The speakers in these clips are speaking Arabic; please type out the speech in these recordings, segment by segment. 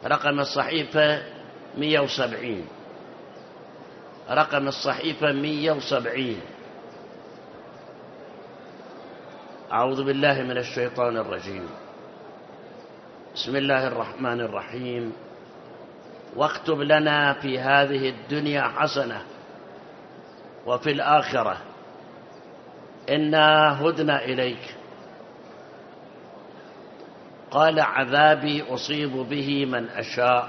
رقم الصحيفة 170. رقم الصحيفة 170. أعوذ بالله من الشيطان الرجيم. بسم الله الرحمن الرحيم. واكتب لنا في هذه الدنيا حسنة وفي الآخرة إنا هدنا إليك. قال عذابي أصيب به من أشاء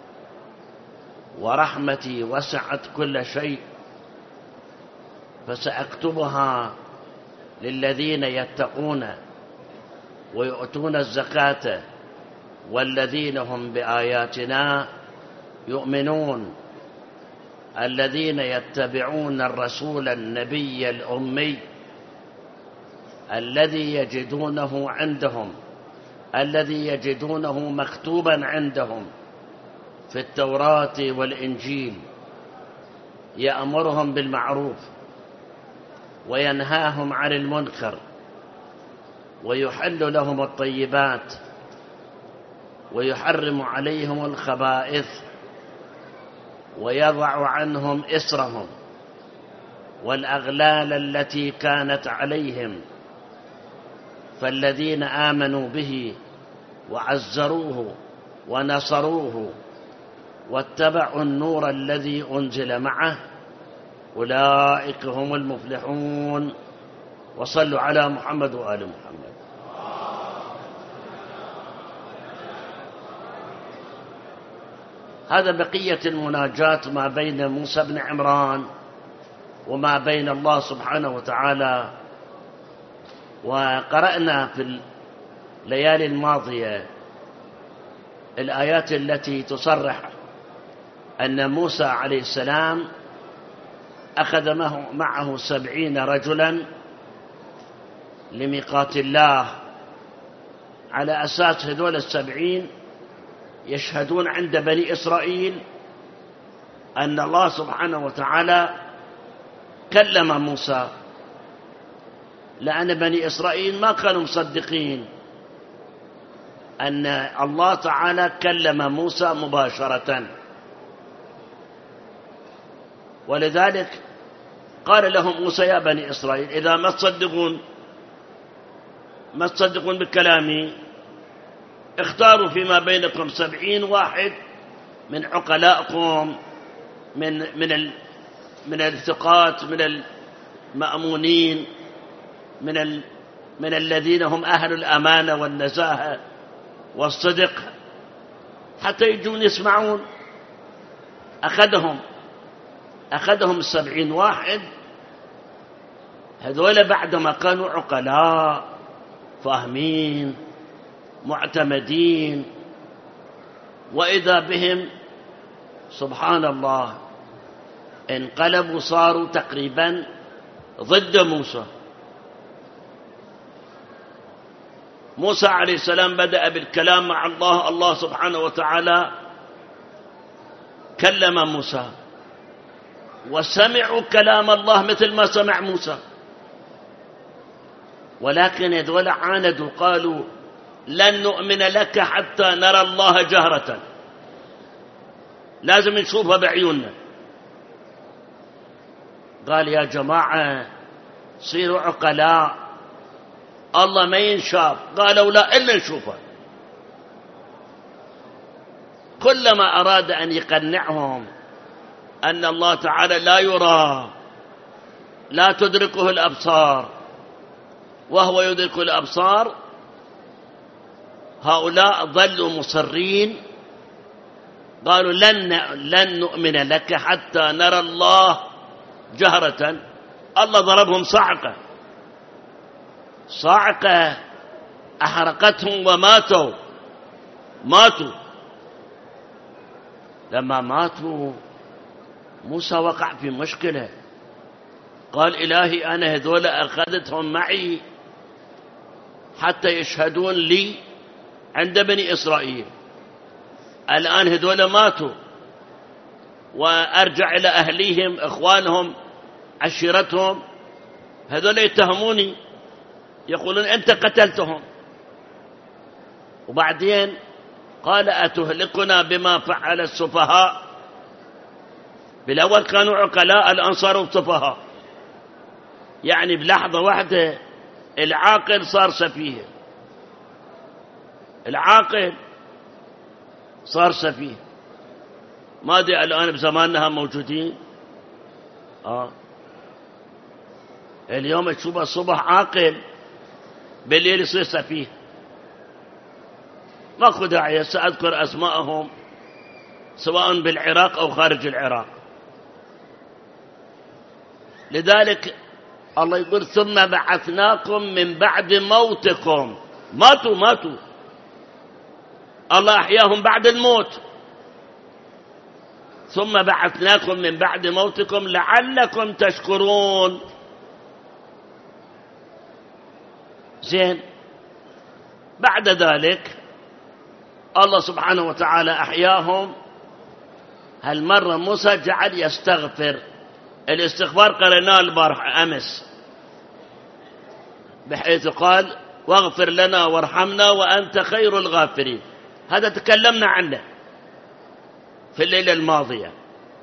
ورحمتي وسعت كل شيء فسأكتبها للذين يتقون ويؤتون الزكاة والذين هم بآياتنا يؤمنون الذين يتبعون الرسول النبي الأمي الذي يجدونه مكتوبا عندهم في التوراة والإنجيل يأمرهم بالمعروف وينهاهم عن المنكر ويحل لهم الطيبات ويحرم عليهم الخبائث ويضع عنهم إسرهم والأغلال التي كانت عليهم فالذين آمنوا به وعزروه ونصروه واتبعوا النور الذي أنزل معه أولئك هم المفلحون. وصلوا على محمد وآل محمد. هذا بقية المناجاة ما بين موسى بن عمران وما بين الله سبحانه وتعالى. وقرأنا في الليالي الماضية الآيات التي تصرح أن موسى عليه السلام أخذ معه 70 رجلا لميقات الله، على أساس هذول 70 يشهدون عند بني إسرائيل أن الله سبحانه وتعالى كلم موسى، لأن بني إسرائيل ما كانوا مصدقين أن الله تعالى كلم موسى مباشرة، ولذلك قال لهم موسى يا بني إسرائيل إذا ما تصدقون بكلامي اختاروا فيما بينكم 70 واحد من عقلائكم من الثقات من المأمونين من الذين هم أهل الأمانة والنزاهة والصدق حتى يجون يسمعون. أخذهم 70 واحد هذول بعدما كانوا عقلاء فاهمين معتمدين، وإذا بهم سبحان الله انقلبوا صاروا تقريبا ضد موسى عليه السلام بدأ بالكلام مع الله سبحانه وتعالى كلم موسى وسمعوا كلام الله مثل ما سمع موسى، ولكن هذول عاندوا قالوا لن نؤمن لك حتى نرى الله جهرة، لازم نشوفها بعيوننا. قال يا جماعة صيروا عقلاء، الله ما ينشاف. قالوا لا إلا نشوفه. كلما أراد أن يقنعهم أن الله تعالى لا يرى لا تدركه الأبصار وهو يدرك الأبصار، هؤلاء ظلوا مصرين قالوا لن نؤمن لك حتى نرى الله جهرة. الله ضربهم صاعقة أحرقتهم وماتوا. لما ماتوا موسى وقع في مشكلة، قال إلهي أنا هذول أخذتهم معي حتى يشهدون لي عند بني إسرائيل، الآن هذول ماتوا وأرجع إلى أهليهم إخوانهم عشيرتهم، هذول يتهموني يقولون أنت قتلتهم. وبعدين قال أتهلكنا بما فعل السفهاء؟ بالأول كانوا عقلاء، الآن صاروا سفهاء، يعني بلحظة واحدة العاقل صار سفيه، العاقل صار سفيه. ما أدري الآن بزماننا موجودين. اليوم تشوف الصبح عاقل، بالليل يصير سفيه. ماكو داعي سأذكر أسماءهم سواء بالعراق أو خارج العراق. لذلك الله يقول ثم بعثناكم من بعد موتكم. ماتوا الله أحياهم بعد الموت. ثم بعثناكم من بعد موتكم لعلكم تشكرون. زين، بعد ذلك الله سبحانه وتعالى أحياهم. هالمرة موسى جعل يستغفر. الاستغفار قرأناه البارح أمس، بحيث قال واغفر لنا وارحمنا وأنت خير الغافرين. هذا تكلمنا عنه في الليلة الماضية.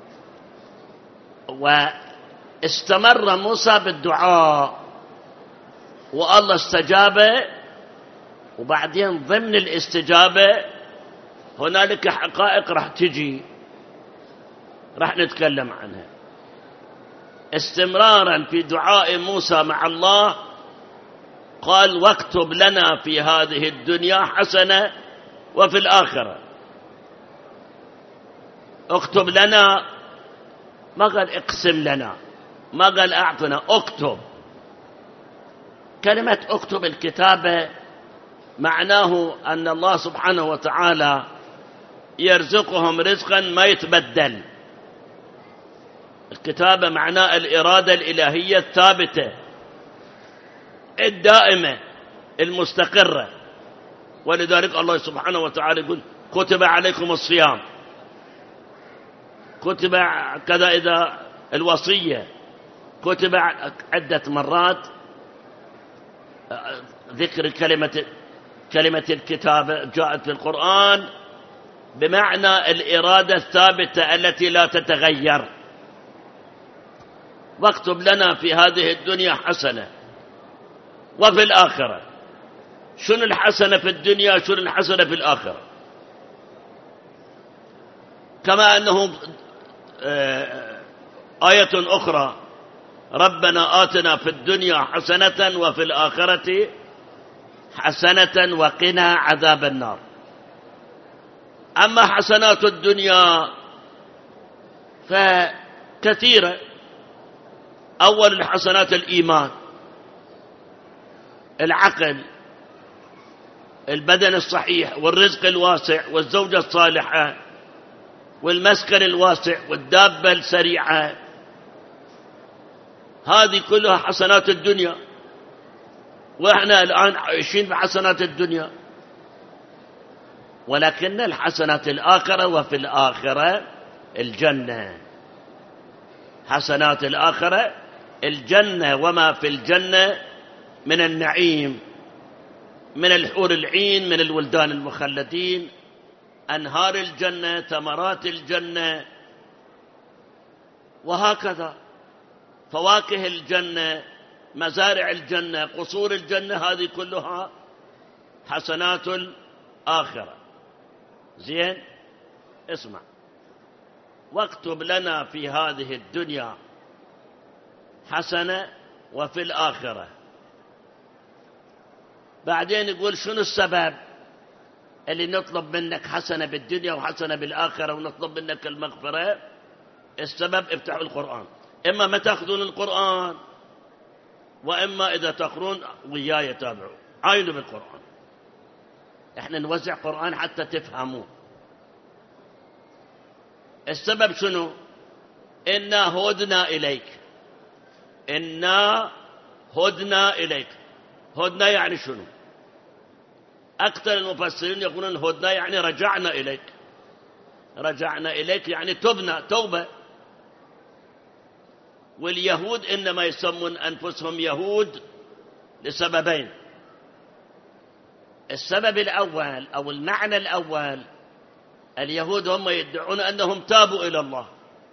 واستمر موسى بالدعاء والله استجابه. وبعدين ضمن الاستجابة هنالك حقائق راح تجي، راح نتكلم عنها. استمرارا في دعاء موسى مع الله قال واكتب لنا في هذه الدنيا حسنة وفي الآخرة. اكتب لنا، ما قال اقسم لنا، ما قال اعطنا، اكتب. كلمة اكتب الكتابة معناه أن الله سبحانه وتعالى يرزقهم رزقا ما يتبدل. الكتابة معناه الإرادة الإلهية الثابتة الدائمة المستقرة. ولذلك الله سبحانه وتعالى يقول كتب عليكم الصيام، كتب كذا، إذا الوصية كتب عدة مرات ذكر كلمة الكتابة جاءت في القرآن بمعنى الإرادة الثابتة التي لا تتغير. واكتب لنا في هذه الدنيا حسنة وفي الآخرة. شنو الحسنة في الدنيا، شنو الحسنة في الآخرة؟ كما أنه آية أخرى ربنا آتنا في الدنيا حسنة وفي الآخرة حسنة وقنا عذاب النار. أما حسنات الدنيا فكثيرة. أول الحسنات الإيمان، العقل، البدن الصحيح، والرزق الواسع، والزوجة الصالحة، والمسكن الواسع، والدابة السريعة. هذه كلها حسنات الدنيا، وإحنا الآن عايشين بحسنات الدنيا. ولكن الحسنات الآخرة وفي الآخرة الجنة. حسنات الآخرة الجنة وما في الجنة من النعيم، من الحور العين، من الولدان المخلدين، أنهار الجنة، ثمرات الجنة، وهكذا فواكه الجنة، مزارع الجنة، قصور الجنة. هذه كلها حسنات الآخرة. زين، اسمع. واكتب لنا في هذه الدنيا حسنة وفي الآخرة. بعدين يقول شنو السبب اللي نطلب منك حسنة بالدنيا وحسنة بالآخرة ونطلب منك المغفرة؟ السبب افتحوا القرآن. إما ما تأخذون القرآن، وإما إذا تقرون وياي تابعوا، عاينوا بالقرآن. احنا نوزع قرآن حتى تفهموا. السبب شنو؟ إنا هدنا إليك. إنا هدنا إليك. هدنا يعني شنو؟ أكثر المفسرين يقولون هدنا يعني رجعنا إليك. رجعنا إليك يعني تبنا توبة. واليهود إنما يسمون أنفسهم يهود لسببين. السبب الأول أو المعنى الأول، اليهود هم يدعون أنهم تابوا إلى الله.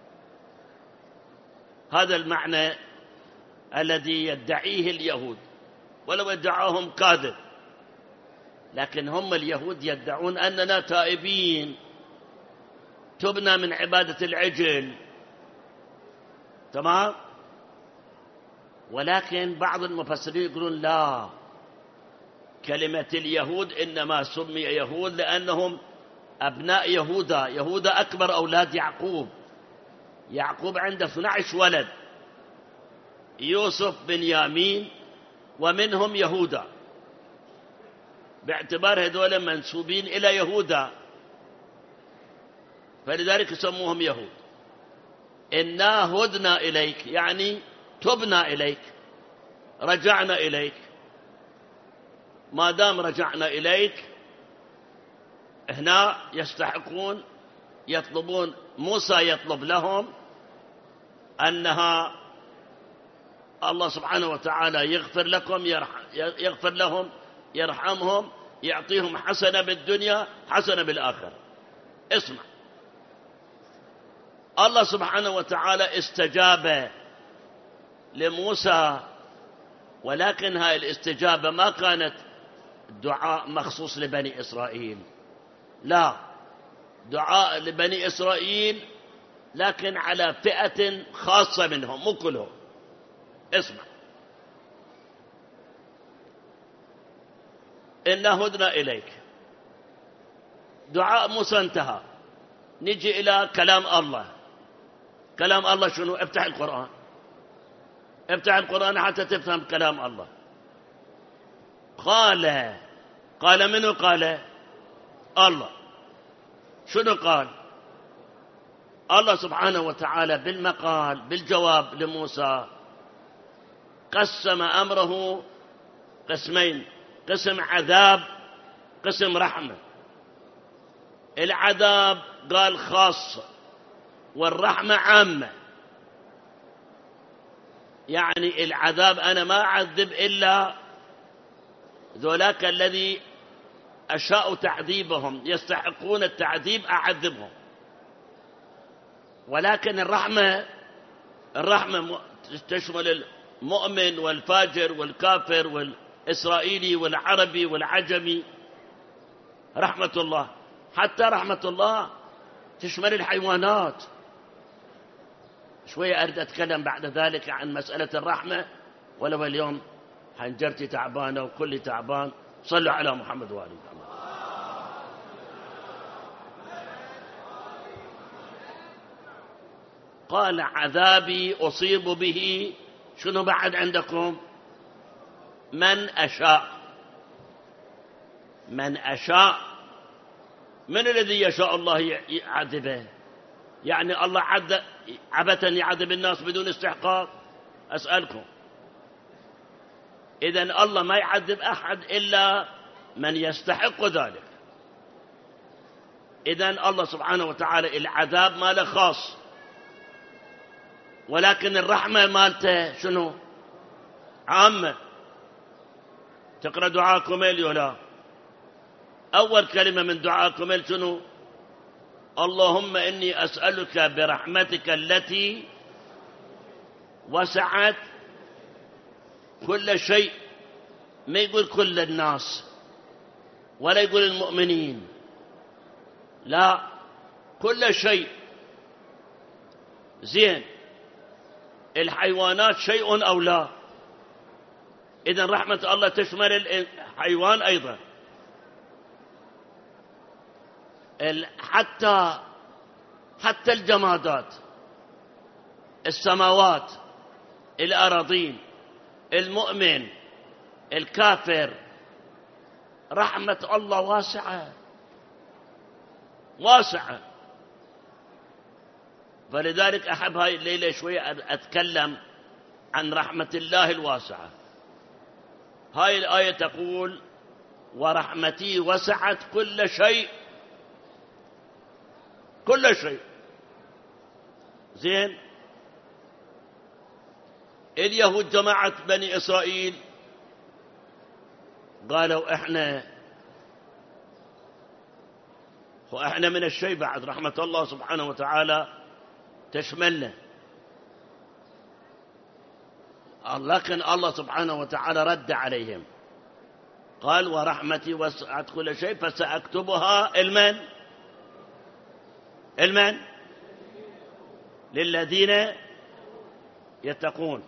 هذا المعنى الذي يدعيه اليهود، ولو ادعاهم كاذب، لكن هم اليهود يدعون أننا تائبين، تبنا من عبادة العجل. تمام. ولكن بعض المفسرين يقولون لا، كلمة اليهود إنما سمي يهود لأنهم أبناء يهوذا. يهوذا أكبر أولاد يعقوب. يعقوب عنده 12 ولد، يوسف بنيامين ومنهم يهوذا، باعتبار هذول منسوبين إلى يهوذا، فلذلك سموهم يهود. إنا هدنا إليك يعني تبنا إليك، رجعنا إليك. ما دام رجعنا إليك، هنا يستحقون، يطلبون، موسى يطلب لهم أنها الله سبحانه وتعالى يغفر لكم، يغفر لهم، يرحمهم، يعطيهم حسنة بالدنيا حسنة بالآخرة. اسمع، الله سبحانه وتعالى استجاب لموسى، ولكن هاي الاستجابة ما كانت دعاء مخصوص لبني إسرائيل، لا، دعاء لبني إسرائيل لكن على فئة خاصة منهم، مو كلهم. اسمع، إنا هدنا إليك، دعاء موسى انتهى. نجي إلى كلام الله. كلام الله شنو؟ افتح القرآن، افتح القرآن حتى تفهم كلام الله. قال منو؟ قال الله. شنو قال؟ الله سبحانه وتعالى بالمقال، بالجواب لموسى، قسم أمره قسمين: قسم عذاب، قسم رحمة. العذاب قال خاص، والرحمة عامة. يعني العذاب أنا ما أعذب إلا ذولاك الذي أشاء تعذيبهم، يستحقون التعذيب، أعذبهم. ولكن الرحمة تشمل المؤمن والفاجر والكافر والإسرائيلي والعربي والعجمي. رحمة الله، حتى رحمة الله تشمل الحيوانات. شوية أريد أتكلم بعد ذلك عن مسألة الرحمة، ولو اليوم حنجرتي تعبانة وكلي تعبان. صلوا على محمد وآل محمد. قال عذابي أصيب به، شنو بعد عندكم؟ من أشاء. من أشاء، من الذي يشاء الله يعذبه؟ يعني الله عبثا يعذب الناس بدون استحقاق؟ أسألكم. إذن الله ما يعذب أحد إلا من يستحق ذلك. إذن الله سبحانه وتعالى العذاب ماله خاص، ولكن الرحمة مالته شنو؟ عامة. تقرأ دعاء كميل ولا؟ أول كلمة من دعاء كميل شنو؟ اللهم إني أسألك برحمتك التي وسعت كل شيء. ما يقول كل الناس ولا يقول المؤمنين، لا، كل شيء. زين، الحيوانات شيء أو لا؟ إذن رحمة الله تشمل الحيوان أيضا. حتى الجمادات، السماوات، الأراضين، المؤمن، الكافر، رحمة الله واسعة واسعة. فلذلك أحب هاي الليلة شوية أتكلم عن رحمة الله الواسعة. هاي الآية تقول ورحمتي وسعت كل شيء، كل شيء. زين، اليهود جماعة بني إسرائيل قالوا إحنا وإحنا من الشيء بعد رحمة الله سبحانه وتعالى تشملنا، لكن الله سبحانه وتعالى رد عليهم قال ورحمتي وسعت كل شيء فسأكتبها المن للذين يتقون.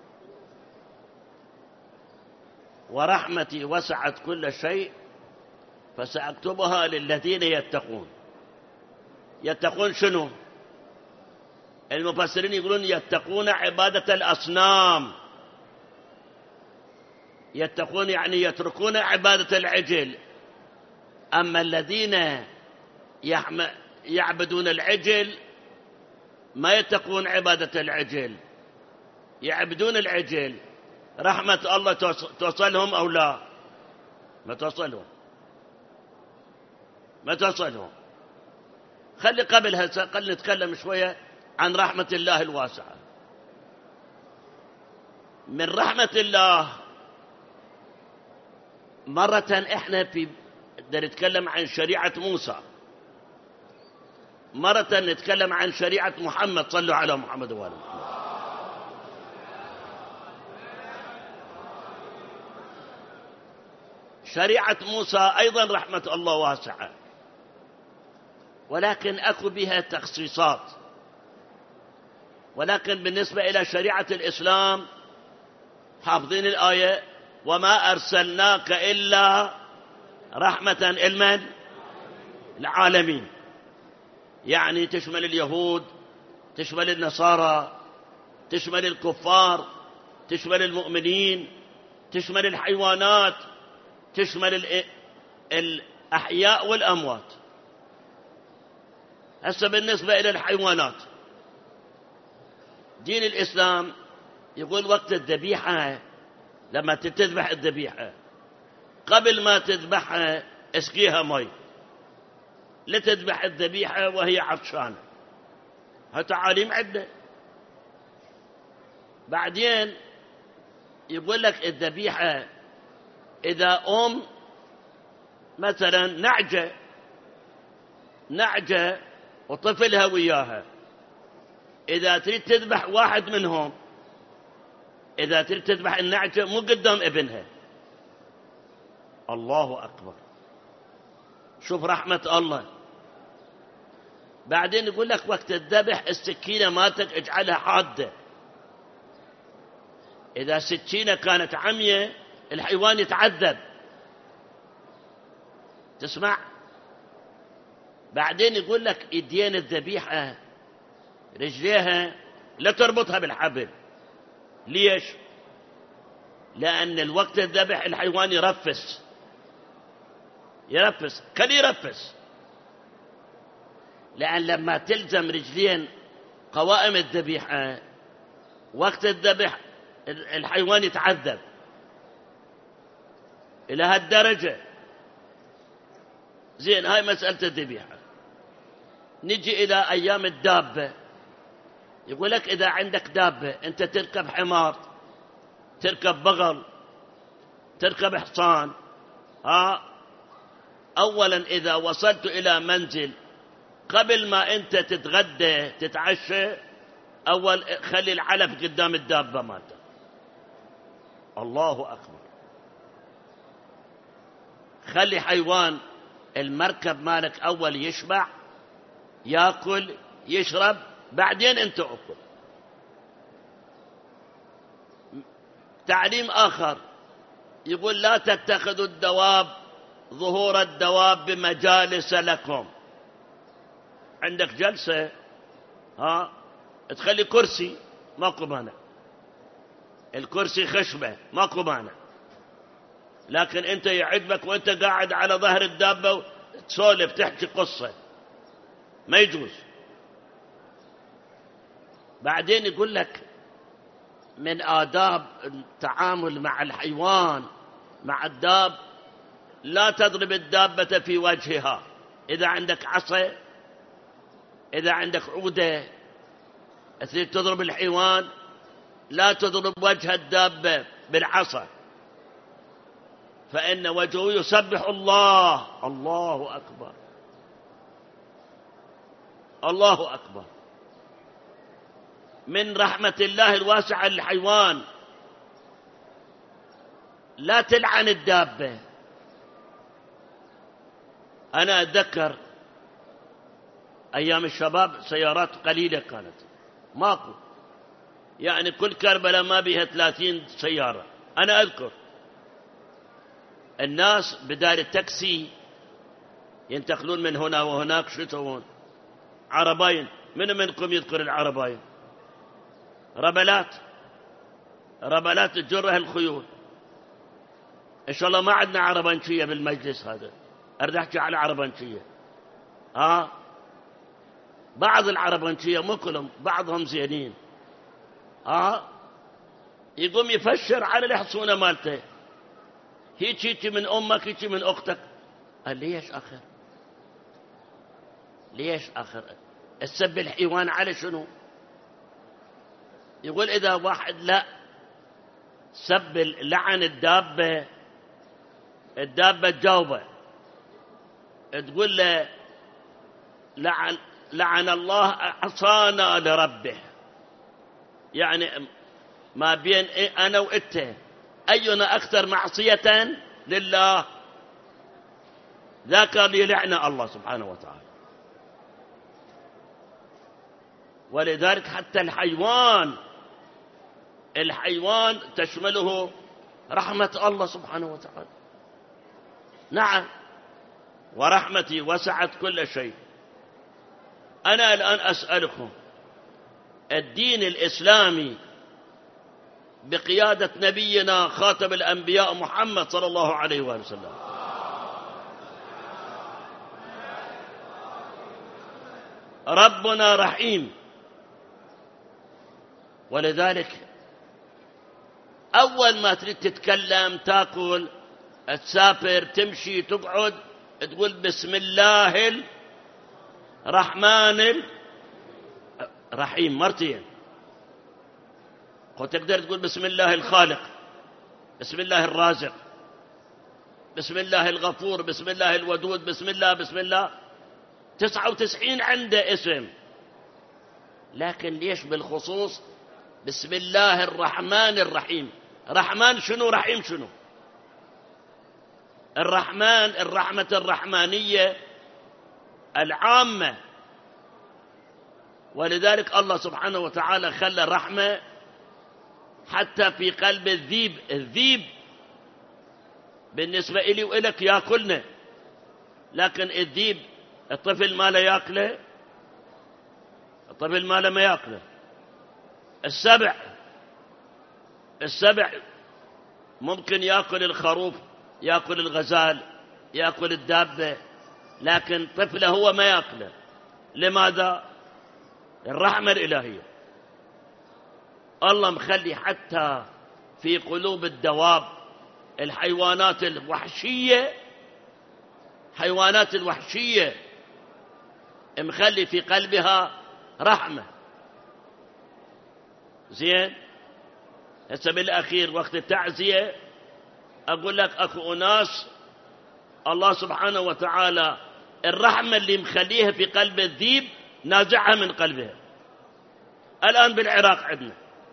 ورحمتي وسعت كل شيء فسأكتبها للذين يتقون. يتقون شنو؟ المفسرين يقولون يتقون عبادة الأصنام. يتقون يعني يتركون عبادة العجل. أما الذين يعبدون العجل ما يتقون عبادة العجل، يعبدون العجل. رحمة الله توصلهم أو لا؟ ما توصلهم. خلي قبل هسه خلي نتكلم شوية عن رحمة الله الواسعة. من رحمة الله مرة احنا نتكلم عن شريعة موسى، مرة نتكلم عن شريعة محمد. صلوا على محمد وآل محمد. شريعة موسى أيضا رحمة الله واسعة، ولكن أكو بها تخصيصات. ولكن بالنسبة إلى شريعة الإسلام حافظين الآية وما أرسلناك إلا رحمة العالمين، يعني تشمل اليهود، تشمل النصارى، تشمل الكفار، تشمل المؤمنين، تشمل الحيوانات، تشمل الأحياء والأموات. هسه بالنسبة إلى الحيوانات دين الإسلام يقول وقت الذبيحة لما تذبح الذبيحة قبل ما تذبحها اسقيها مي، لا تذبح الذبيحة وهي عطشانة. هالتعاليم عندنا. بعدين يقول لك الذبيحة إذا مثلا نعجة وطفلها وياها، إذا تريد تذبح واحد منهم، إذا تريد تذبح النعجة مو قدام ابنها. الله أكبر، شوف رحمة الله. بعدين يقول لك وقت الذبح السكينة مالتك اجعلها حادة. إذا سكينة كانت عمية الحيوان يتعذب. تسمع؟ بعدين يقول لك يدين الذبيحة رجليها لا تربطها بالحبل. ليش؟ لأن الوقت الذبح الحيوان يرفس كان يرفس. لأن لما تلزم رجلين قوائم الذبيحة وقت الذبح الحيوان يتعذب إلى هالدرجة. زين، هاي مسألة الذبيحة. نجي إلى أيام الدابة. يقول لك إذا عندك دابة أنت تركب حمار، تركب بغل، تركب حصان، أولا إذا وصلت إلى منزل قبل ما أنت تتغدى تتعشى أول خلي العلف قدام الدابة مالتك. الله أكبر. خلي حيوان المركب مالك أول يشبع يأكل يشرب بعدين أنت أكل. تعليم آخر يقول لا تتخذوا الدواب ظهور الدواب بمجالس لكم. عندك جلسة تخلي كرسي ماكو مانع، الكرسي خشبة ماكو مانع، لكن أنت يعجبك وأنت قاعد على ظهر الدابة تسولف تحكي قصة، ما يجوز. بعدين يقول لك من آداب التعامل مع الحيوان مع الداب لا تضرب الدابة في وجهها. إذا عندك عصا، إذا عندك عودة تريد تضرب الحيوان لا تضرب وجه الدابة بالعصا، فإن وجهه يسبح الله. الله أكبر. الله أكبر. من رحمة الله الواسعة للحيوان لا تلعن الدابة. أنا أتذكر أيام الشباب سيارات قليلة كانت، ماكو، يعني كل كربلاء ما بيها 30 سيارة. أنا أذكر الناس بدال التاكسي ينتقلون من هنا وهناك، شو يسوون؟ عربين. من منكم يذكر العربين؟ ربلات تجرها الخيول. إن شاء الله ما عندنا عربنشية بالمجلس هذا، أريد أحكي على عربنشية. بعض العربنشية مو كلهم، بعضهم زينين. يقوم يفشر على الحصونة مالته، هيك من أمك، هيك من أختك. قال ليش آخر السب الحيوان على شنو؟ يقول إذا واحد لا سب لعن الدابة تجاوبه، تقول له لعن الله عصانا لربه، يعني ما بين أنا وإنت أينا أكثر معصية لله، ذاك اللي لعن الله سبحانه وتعالى. ولذلك حتى الحيوان تشمله رحمة الله سبحانه وتعالى. نعم، ورحمتي وسعت كل شيء. أنا الآن أسألكم، الدين الإسلامي بقيادة نبينا خاتم الأنبياء محمد صلى الله عليه وآله وسلم ربنا رحيم. ولذلك أول ما تريد تتكلم، تاكل، تسافر، تمشي، تقعد، تقول بسم الله الرحمن الرحيم مرتين. وتقدر تقول بسم الله الخالق، بسم الله الرازق، بسم الله الغفور، بسم الله الودود، بسم الله 99 عنده اسم. لكن ليش بالخصوص بسم الله الرحمن الرحيم؟ رحمن شنو؟ رحيم شنو؟ الرحمن الرحمة الرحمانية العامة. ولذلك الله سبحانه وتعالى خلى الرحمة حتى في قلب الذيب بالنسبة إلي وإلك يأكلنا، لكن الذيب الطفل ما لا يأكله، الطفل ما لا ما يأكله. السبع ممكن يأكل الخروف، يأكل الغزال، يأكل الدابة، لكن طفله هو ما يأكله. لماذا؟ الرحمة الإلهية. الله مخلي حتى في قلوب الدواب، الحيوانات الوحشية مخلي في قلبها رحمة. زين، هسه بالأخير وقت التعزية أقول لك أكو أناس الله سبحانه وتعالى الرحمة اللي مخليها في قلب الذيب نازعها من قلبها. الآن بالعراق عندنا،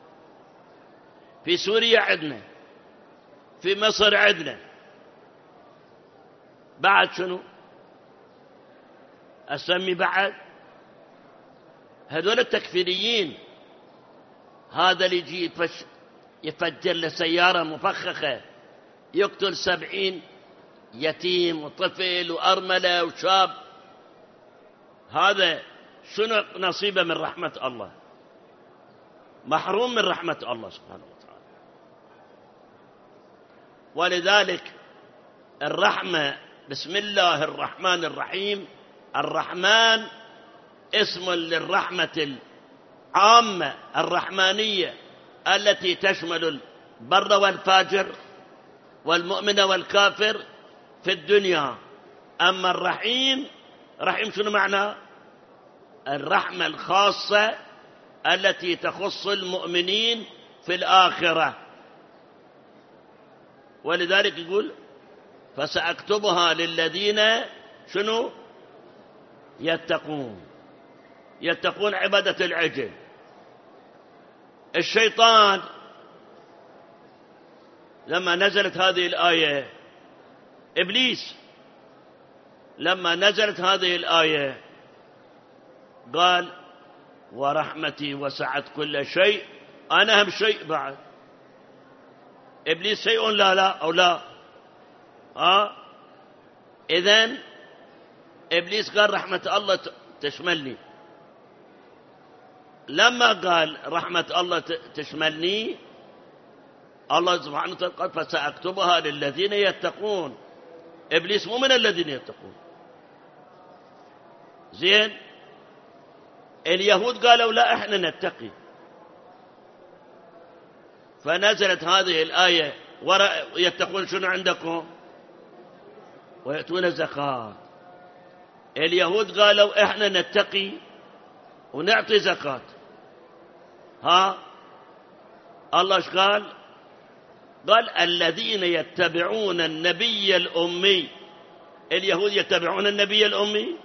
في سوريا عندنا، في مصر عندنا، بعد شنو أسمي بعد؟ هذول التكفيريين. هذا اللي يجي يفجر له سيارة مفخخة، يقتل 70 يتيم وطفل وأرملة وشاب، هذا شنو نصيبه من رحمة الله؟ محروم من رحمة الله سبحانه وتعالى. ولذلك الرحمة بسم الله الرحمن الرحيم، الرحمن اسم للرحمة العامة الرحمانية التي تشمل البر والفاجر والمؤمن والكافر في الدنيا. أما الرحيم، رحيم شنو معناه؟ الرحمة الخاصة التي تخص المؤمنين في الآخرة. ولذلك يقول فسأكتبها للذين شنو يتقون. يتقون عبادة العجل. الشيطان لما نزلت هذه الآية، إبليس لما نزلت هذه الآية قال ورحمتي وسعت كل شيء، أنا أهم شيء بعد. إبليس شيء لا أو لا؟ إذن إبليس قال رحمة الله تشملني. لما قال رحمة الله تشملني، الله سبحانه وتعالى قال فسأكتبها للذين يتقون. إبليس مو من الذين يتقون. زين، اليهود قالوا لا احنا نتقي، فنزلت هذه الآية يتقون شنو عندكم؟ ويأتون الزكاة. اليهود قالوا احنا نتقي ونعطي زكاة. الله ايش قال؟ قال الذين يتبعون النبي الأمي. اليهود يتبعون النبي الأمي.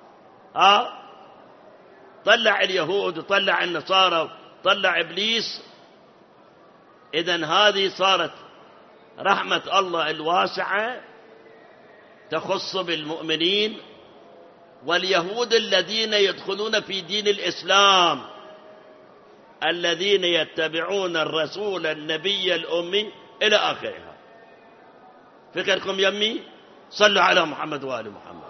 طلع اليهود وطلع النصارى وطلع إبليس. إذن هذه صارت رحمة الله الواسعة تخص بالمؤمنين، واليهود الذين يدخلون في دين الإسلام الذين يتبعون الرسول النبي الأمي إلى آخرها. فكركم يمي؟ صلوا على محمد وآل محمد.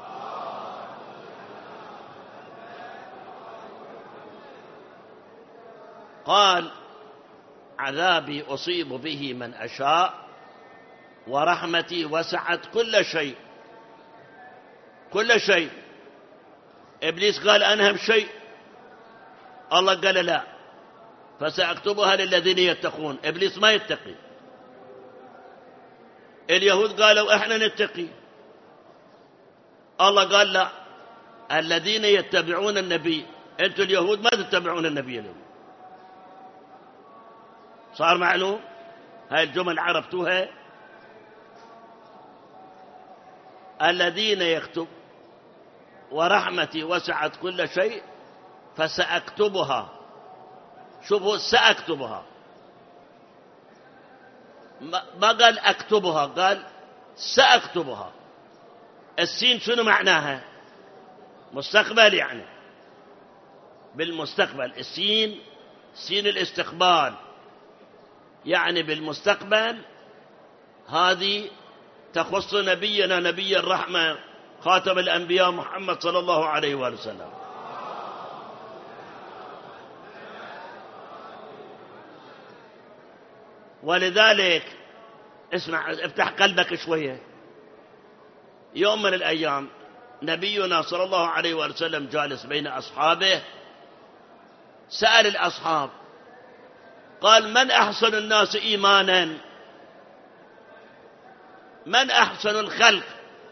قال عذابي أصيب به من أشاء ورحمتي وسعت كل شيء. كل شيء. إبليس قال أنهم شيء، الله قال لا فسأكتبها للذين يتقون. إبليس ما يتقي. اليهود قالوا احنا نتقي، الله قال لا الذين يتبعون النبي. انتم اليهود ما تتبعون النبي اليوم. صار معلوم؟ هاي الجمل عرفتوها؟ الذين يكتب ورحمتي وسعت كل شيء فسأكتبها. شوفوا سأكتبها، ما قال أكتبها، قال سأكتبها. السين شنو معناها؟ مستقبل، يعني بالمستقبل. السين سين الاستقبال، يعني بالمستقبل. هذه تخص نبينا نبي الرحمة خاتم الأنبياء محمد صلى الله عليه وآله وسلم. ولذلك اسمع، افتح قلبك شوية. يوم من الأيام نبينا صلى الله عليه وآله وسلم جالس بين أصحابه، سأل الأصحاب قال من أحسن الناس إيمانا؟ من أحسن الخلق؟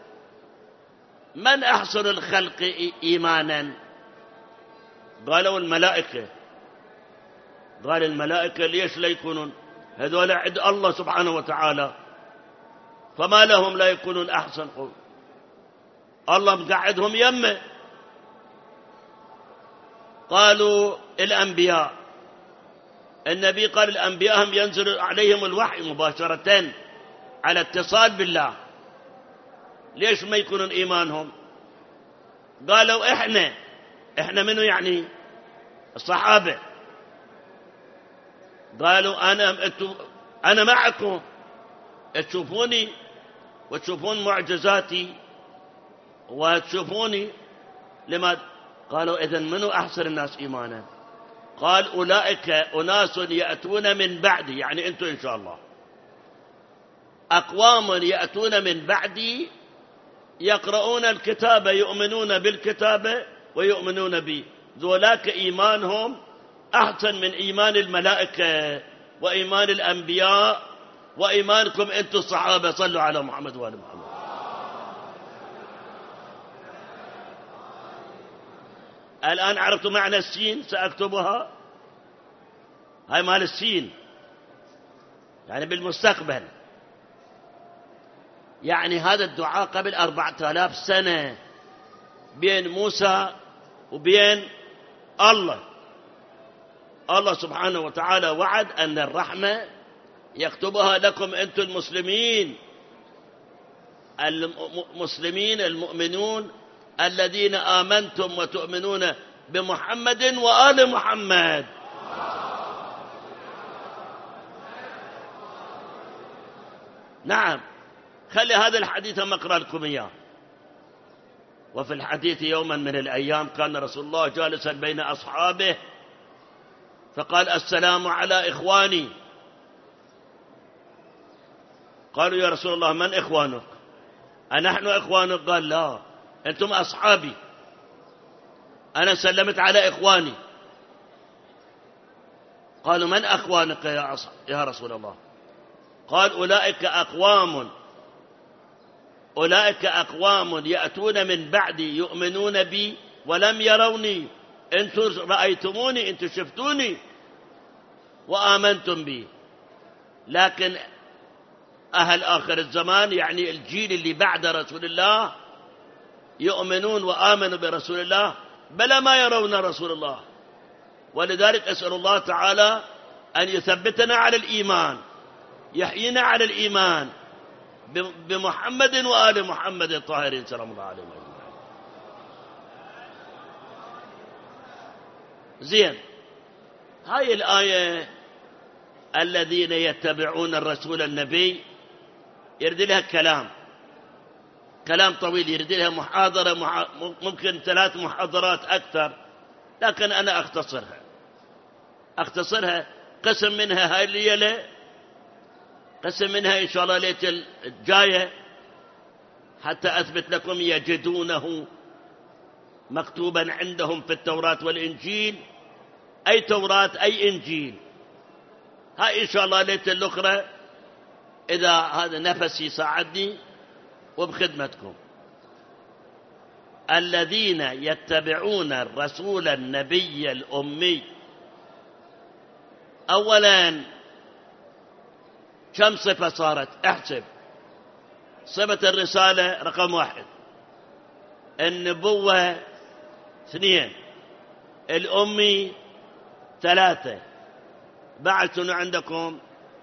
من أحسن الخلق إيمانا؟ قالوا الملائكة. قال الملائكة ليش لا يكونون؟ هذول عند الله سبحانه وتعالى، فما لهم لا يكونون أحسن قول؟ الله مقعدهم يمه. قالوا الأنبياء. النبي قال الأنبياء هم ينزل عليهم الوحي مباشرة على اتصال بالله، ليش ما يكونون إيمانهم؟ قالوا إحنا منو يعني؟ الصحابة. قالوا أنا معكم، تشوفوني وتشوفون معجزاتي وتشوفوني. لما قالوا إذن منو أحسن الناس إيمانا؟ قال أولئك أناس يأتون من بعدي، يعني أنتم إن شاء الله، أقوام يأتون من بعدي يقرؤون الكتاب يؤمنون بالكتاب ويؤمنون بي، ذولاك إيمانهم أحسن من إيمان الملائكة وإيمان الأنبياء وإيمانكم أنتم الصحابة. صلوا على محمد وآل محمد. الآن عرفتوا معنى السين؟ سأكتبها. هاي مال السين يعني بالمستقبل. يعني هذا الدعاء قبل 4000 سنة بين موسى وبين الله سبحانه وتعالى وعد أن الرحمة يكتبها لكم أنتم المسلمين المؤمنون الذين آمنتم وتؤمنون بمحمد وآل محمد. نعم، خلي هذا الحديث أقرأ لكم إياه. وفي الحديث يوما من الأيام كان رسول الله جالسا بين أصحابه فقال: السلام على إخواني. قالوا: يا رسول الله من إخوانك؟ أنحن إخوانك؟ قال: لا، أنتم أصحابي، أنا سلمت على إخواني. قالوا: من أخوانك يا رسول الله؟ قال: أولئك أقوام يأتون من بعدي يؤمنون بي ولم يروني. أنتم رأيتموني، أنتم شفتوني وآمنتم بي، لكن أهل آخر الزمان، يعني الجيل اللي بعد رسول الله، يؤمنون وآمنوا برسول الله بل ما يرون رسول الله. ولذلك أسأل الله تعالى أن يثبتنا على الإيمان، يحيينا على الإيمان بمحمد وآل محمد الطاهرين سلام الله عليهم أجمعين. زين، هاي الآية الذين يتبعون الرسول النبي يرد لها كلام طويل، يرد لها محاضرة ممكن 3 محاضرات أكثر، لكن أنا أختصرها. قسم منها هاي الليلة، قسم منها إن شاء الله ليلة الجاية، حتى أثبت لكم يجدونه مكتوبا عندهم في التوراة والإنجيل، أي توراة أي إنجيل. هاي إن شاء الله ليلة الأخرى إذا هذا نفسي يساعدني وبخدمتكم. الذين يتبعون الرسول النبي الأمي. أولا كم صفة صارت؟ احسب. صفة الرسالة رقم 1، النبوة 2، الأمي 3، بعد شنو عندكم؟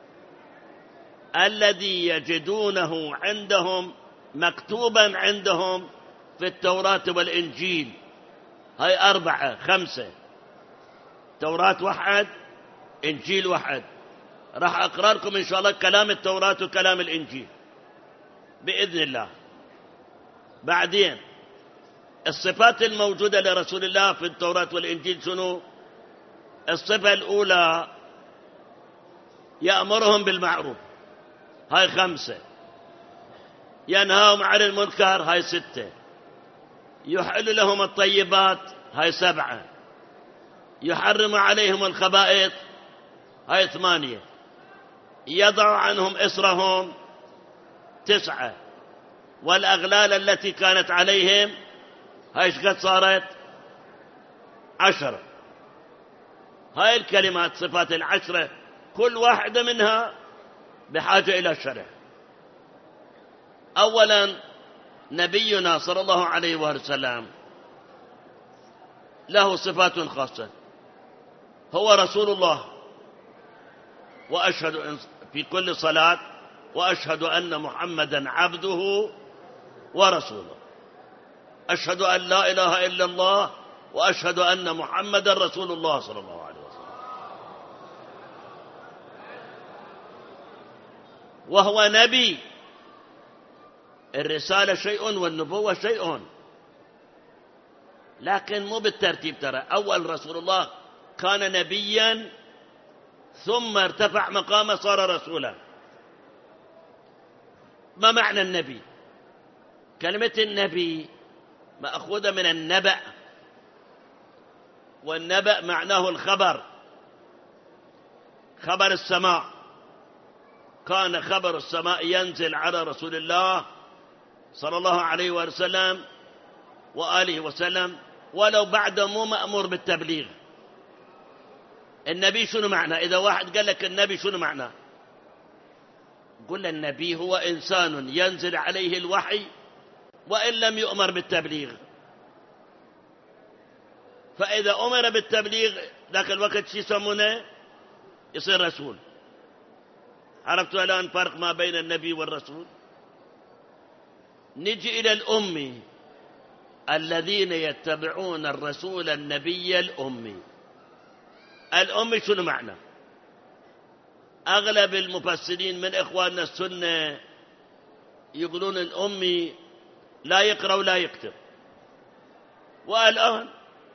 الذي يجدونه عندهم مكتوبا عندهم في التوراة والإنجيل. هاي 4 5، توراة 1 إنجيل 1. راح أقرأ لكم إن شاء الله كلام التوراة وكلام الإنجيل بإذن الله. بعدين الصفات الموجودة لرسول الله في التوراة والإنجيل شنو؟ الصفة الأولى يأمرهم بالمعروف، هاي 5، ينهاهم عن المنكر، هاي 6، يحل لهم الطيبات، هاي 7، يحرم عليهم الخبائث، هاي 8، يضع عنهم إصرهم، 9، والأغلال التي كانت عليهم، هاي ايش قد صارت؟ 10. هاي الكلمات صفات 10 كل واحدة منها بحاجة إلى شرح. أولا نبينا صلى الله عليه وسلم له صفات خاصة، هو رسول الله، وأشهد في كل صلاة وأشهد أن محمدا عبده ورسوله، أشهد أن لا إله إلا الله وأشهد أن محمدا رسول الله صلى الله عليه وسلم. وهو نبي، الرسالة شيء والنبوة شيء، لكن مو بالترتيب. ترى أول رسول الله كان نبيا ثم ارتفع مقامه صار رسولا. ما معنى النبي؟ كلمة النبي مأخوذة من النبأ، والنبأ معناه الخبر، خبر السماء. كان خبر السماء ينزل على رسول الله صلى الله عليه وسلم وآله وسلم ولو بعد مو مأمور بالتبليغ. النبي شنو معنى؟ إذا واحد قال لك النبي شنو معنى؟ قل النبي هو إنسان ينزل عليه الوحي وإن لم يؤمر بالتبليغ. فإذا أمر بالتبليغ ذاك الوقت شو يسمونه؟ يصير رسول. عرفتوا الآن فرق ما بين النبي والرسول؟ نجي إلى الأمي، الذين يتبعون الرسول النبي الأمي. الأمي شنو معنى؟ أغلب المفسرين من إخواننا السنة يقولون الأمي لا يقرأ ولا يكتب. والآن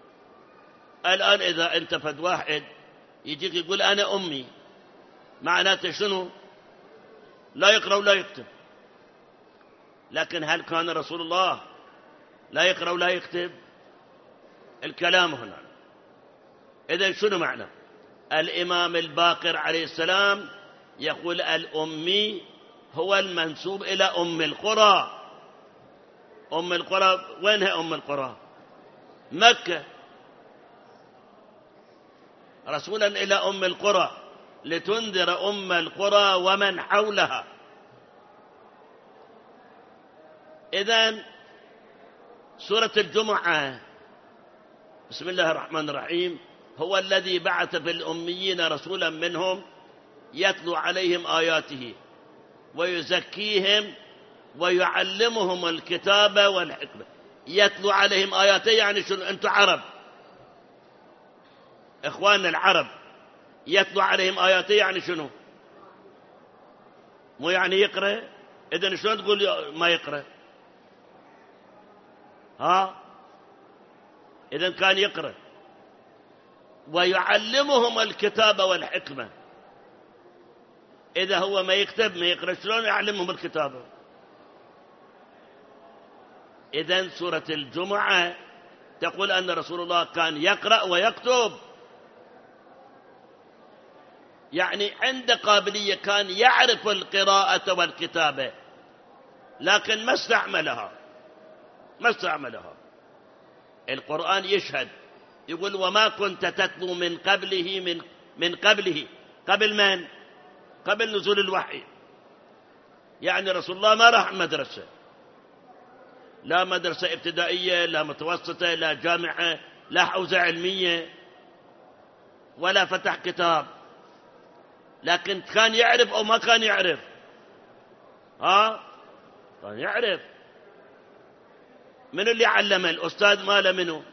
إذا أنت فد واحد يجيك يقول أنا أمي، معناته شنو؟ لا يقرأ ولا يكتب. لكن هل كان رسول الله لا يقرأ ولا يكتب؟ الكلام هنا. إذن شنو معنى؟ الإمام الباقر عليه السلام يقول الأمي هو المنسوب إلى أم القرى. أم القرى وينها أم القرى؟ مكة. رسولا إلى أم القرى لتنذر أم القرى ومن حولها. إذن سورة الجمعة، بسم الله الرحمن الرحيم، هو الذي بعث في الأميين رسولا منهم يتلو عليهم آياته ويزكيهم ويعلمهم الكتاب والحكمة. يتلو عليهم آياته يعني شنو؟ أنتم عرب، إخواننا العرب، يتلو عليهم آياته يعني شنو؟ مو يعني يقرأ. إذن شلون تقول ما يقرأ؟ إذن كان يقرأ. ويعلمهم الكتاب والحكمة. إذا هو ما يكتب ما يقرأ، شلون يعلمهم الكتاب؟ إذن سورة الجمعة تقول أن رسول الله كان يقرأ ويكتب، يعني عنده قابلية، كان يعرف القراءة والكتابة، لكن ما استعملها. القرآن يشهد، يقول وما كنت تتلو من قبله من قبله. قبل من؟ قبل نزول الوحي. يعني رسول الله ما راح مدرسة، لا مدرسة ابتدائية، لا متوسطة، لا جامعة، لا حوزة علمية، ولا فتح كتاب. لكن كان يعرف أو ما كان يعرف؟ كان يعرف. من اللي علمه؟ الأستاذ ماله منه؟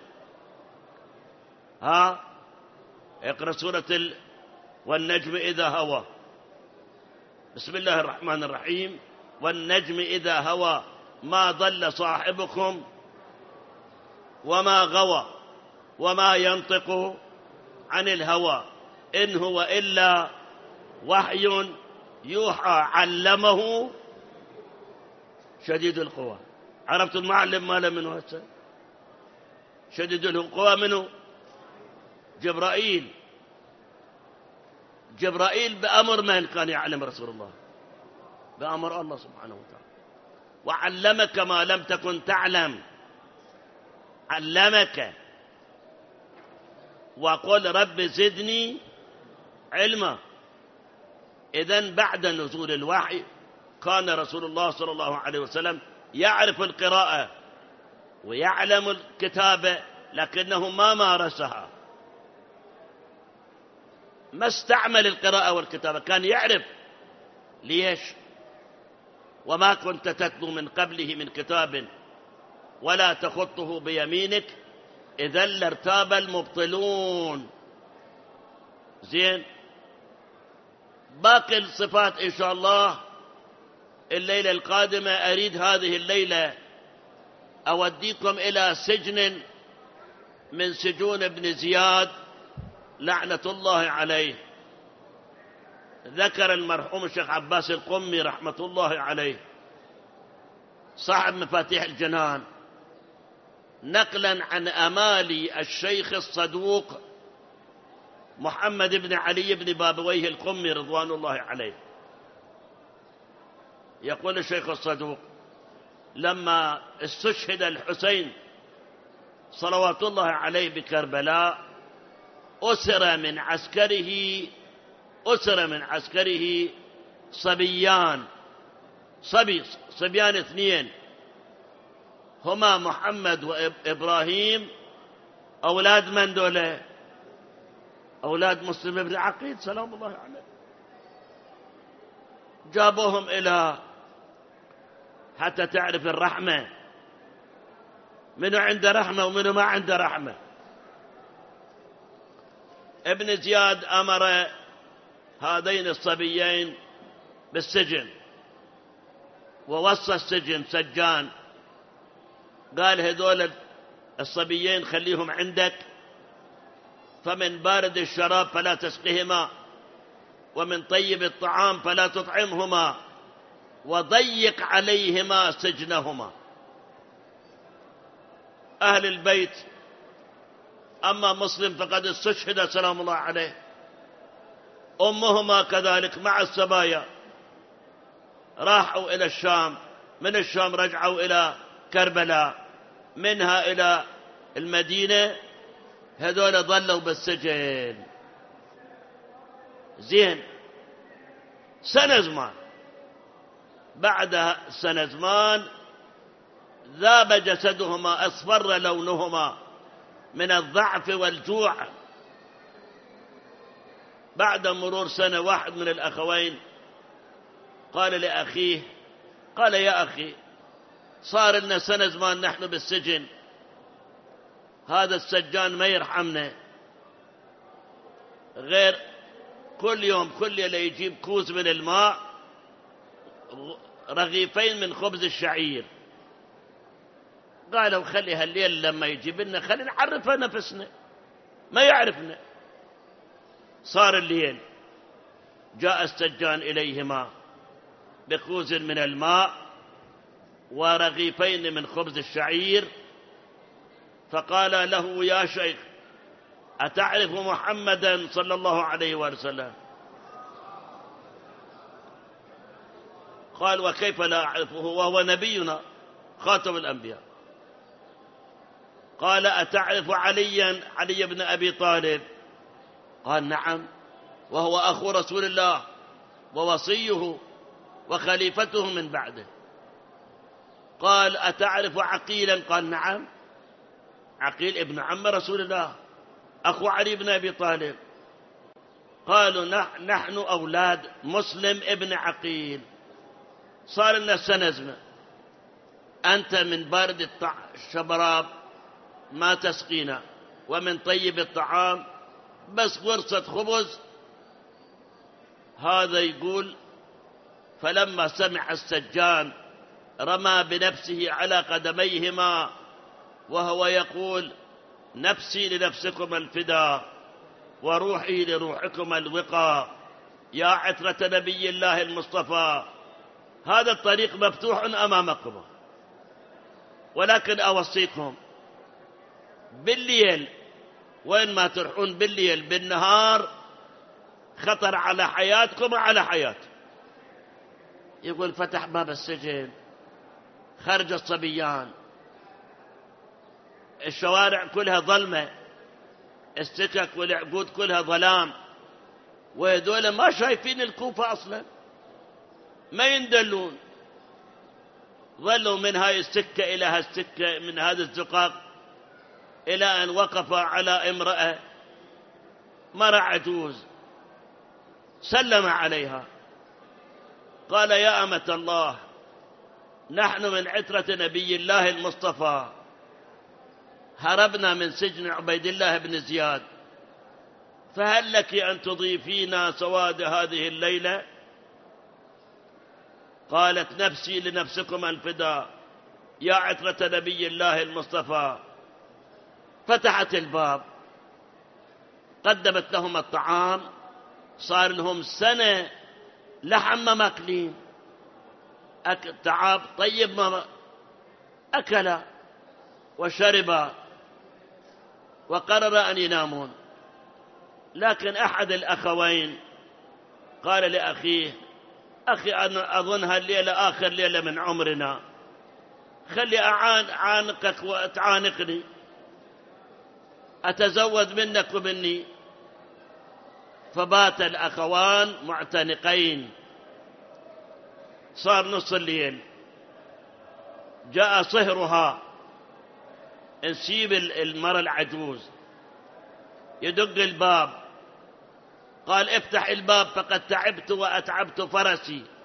اقرأ سورة والنجم إذا هوى. بسم الله الرحمن الرحيم. والنجم إذا هوى ما ضل صاحبكم وما غوى وما ينطق عن الهوى إن هو إلا وحي يوحى علمه شديد القوى. عرفت المعلم ماله منه هسه؟ شديد القوى منه؟ جبرائيل. جبرائيل بأمر من كان يعلم رسول الله؟ بأمر الله سبحانه وتعالى. وعلمك ما لم تكن تعلم، علمك. وقل رب زدني علما. إذن بعد نزول الوحي كان رسول الله صلى الله عليه وسلم يعرف القراءة ويعلم الكتابة، لكنه ما مارسها، ما استعمل القراءة والكتابة. كان يعرف. ليش؟ وما كنت تتلو من قبله من كتاب ولا تخطه بيمينك إذا لارتاب المبطلون. زين، باقي الصفات إن شاء الله الليلة القادمة. أريد هذه الليلة أوديكم إلى سجن من سجون ابن زياد لعنة الله عليه. ذكر المرحوم الشيخ عباس القمي رحمة الله عليه صاحب مفاتيح الجنان نقلا عن أمالي الشيخ الصدوق محمد بن علي بن بابويه القمي رضوان الله عليه. يقول الشيخ الصدوق لما استشهد الحسين صلوات الله عليه بكربلاء أسر من عسكره صبيان 2 هما محمد وإبراهيم أولاد من دولة؟ أولاد مسلم بن عقيل سلام الله عليه. جابوهم إلى حتى تعرف الرحمة، منو عنده رحمة ومنو ما عنده رحمة. ابن زياد أمر هذين الصبيين بالسجن، ووصى السجن سجان، قال هذول الصبيين خليهم عندك، فمن بارد الشراب فلا تسقهما، ومن طيب الطعام فلا تطعمهما، وضيق عليهما سجنهما. أهل البيت أما مسلم فقد استشهد سلام الله عليه، أمهما كذلك مع السبايا راحوا إلى الشام، من الشام رجعوا إلى كربلاء، منها إلى المدينة. هذول ظلوا بالسجن زين سنة زمان. بعد سنة زمان ذاب جسدهما، أصفر لونهما من الضعف والجوع. بعد مرور سنة واحد من الأخوين قال لأخيه، قال يا أخي صار لنا سنة زمان نحن بالسجن، هذا السجان ما يرحمنا، غير كل يوم كل ليلة يجيب كوز من الماء، رغيفين من خبز الشعير. قالوا خلي هالليل لما يجيب لنا خلي نعرفه نفسنا، ما يعرفنا. صار الليل، جاء السجان إليهما بكوز من الماء ورغيفين من خبز الشعير، فقال له يا شيخ أتعرف محمدا صلى الله عليه وسلم؟ قال وكيف لا أعرفه وهو نبينا خاتم الأنبياء. قال أتعرف علي بن أبي طالب؟ قال نعم، وهو أخو رسول الله ووصيه وخليفته من بعده. قال أتعرف عقيلا؟ قال نعم، عقيل ابن عم رسول الله أخو علي بن أبي طالب. قالوا نحن أولاد مسلم ابن عقيل، صار لنا سنة زمن، أنت من بارد الشبراب ما تسقينا، ومن طيب الطعام بس فرصة خبز. هذا يقول فلما سمع السجان رمى بنفسه على قدميهما وهو يقول نفسي لنفسكم الفداء وروحي لروحكم الوقاء يا عترة نبي الله المصطفى. هذا الطريق مفتوح أمامكم، ولكن أوصيكم بالليل وين ما تروحون بالليل، بالنهار خطر على حياتكم وعلى حياتكم. يقول فتح باب السجن، خرج الصبيان، الشوارع كلها ظلمة، السكك والعقود كلها ظلام، وهذول ما شايفين الكوفة أصلا، ما يندلون. ظلوا من هاي السكة إلى هالسكة، من هذا الزقاق إلى أن وقف على امرأة مرأة عجوز، سلم عليها قال يا أمة الله نحن من عترة نبي الله المصطفى، هربنا من سجن عبيد الله بن زياد، فهل لك أن تضيفينا سواد هذه الليلة؟ قالت نفسي لنفسكم الفداء يا عترة نبي الله المصطفى. فتحت الباب، قدمت لهم الطعام، صار لهم سنة لحم ما ماكلين، تعاب طيب ما أكلا وشربا وقرر أن ينامون. لكن أحد الأخوين قال لأخيه أخي أنا أظنها الليلة آخر ليلة من عمرنا، خلي أعانقك وتعانقني، أتزود منك ومني. فبات الأخوان معتنقين. صار نص الليل، جاء صهرها نسيب المرأة العجوز. يدق الباب، قال افتح الباب فقد تعبت وأتعبت فرسي.